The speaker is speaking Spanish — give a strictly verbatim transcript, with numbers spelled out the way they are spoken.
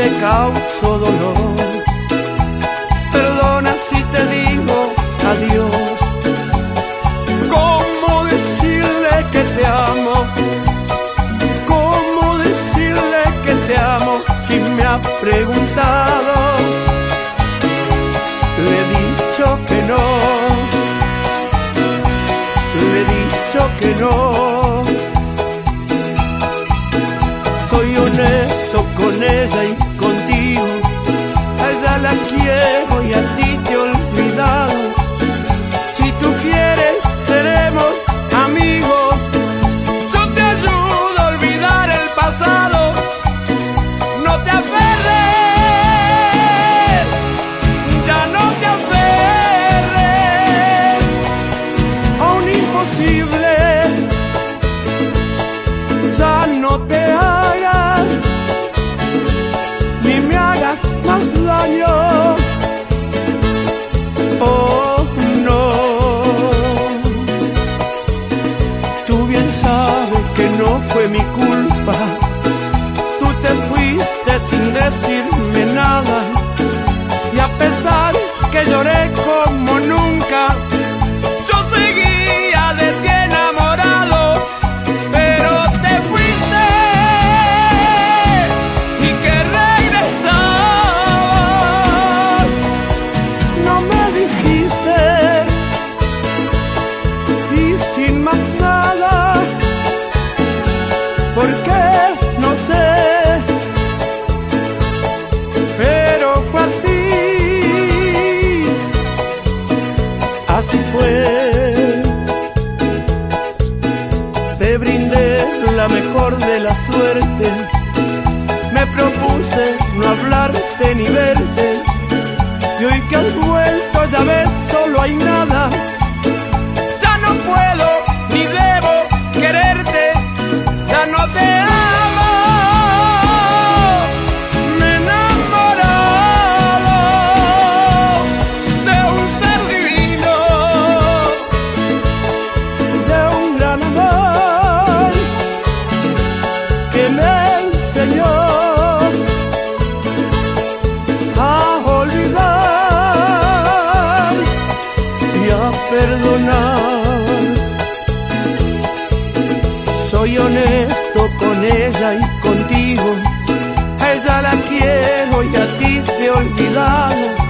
te causo dolor. Perdona si te digo adiós. ¿Cómo decirle que te amo? ¿Cómo decirle que te amo si me ha preguntado? Le he dicho que no, le he dicho que no. Soy honesto con ella y contigo, a ella la quiero y a ti te he olvidado. Si tú quieres seremos amigos, yo te ayudo a olvidar el pasado. No te aferres, ya no te aferres a un imposible. Ya no te hagas, ni me hagas más daño. Oh, no. Tú bien sabes que no fue mi culpa. Tú te fuiste sin decirme nada. Y a pesar que lloré como nunca, yo seguía de ti enamorado. Pero te fuiste y que regresabas. No me dijiste y sin más nada. ¿Por qué? No sé. Pero fue así. Así fue. Te brindé la mejor de la suerte. Me propuse no hablarte ni verte. Y hoy que has vuelto ya ves, solo hay nada. Ya no puedo ni debo quererte. Ya no te amo. Me he enamorado de un ser divino, de un gran amor que me enseñó a olvidar y a perdonar. Soy honesto con ella y contigo, a ella la quiero y a ti te he olvidado.